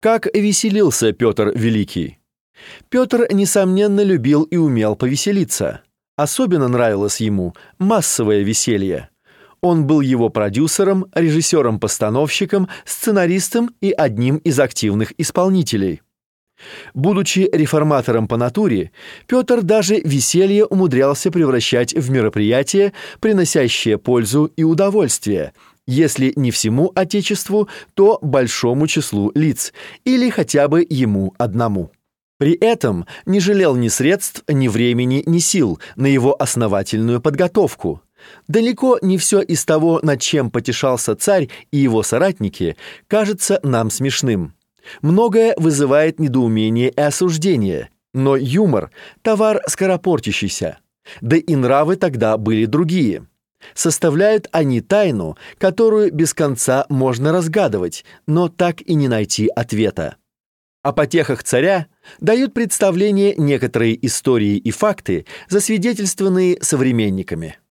Как веселился Петр Великий? Петр, несомненно, любил и умел повеселиться. Особенно нравилось ему массовое веселье. Он был его продюсером, режиссером-постановщиком, сценаристом и одним из активных исполнителей. Будучи реформатором по натуре, Петр даже веселье умудрялся превращать в мероприятие, приносящее пользу и удовольствие, если не всему Отечеству, то большому числу лиц, или хотя бы ему одному. При этом не жалел ни средств, ни времени, ни сил на его основательную подготовку. Далеко не все из того, над чем потешался царь и его соратники, кажется нам смешным. Многое вызывает недоумение и осуждение, но юмор – товар скоропортящийся. Да и нравы тогда были другие. Составляют они тайну, которую без конца можно разгадывать, но так и не найти ответа. О потехах царя дают представление некоторые истории и факты, засвидетельствованные современниками.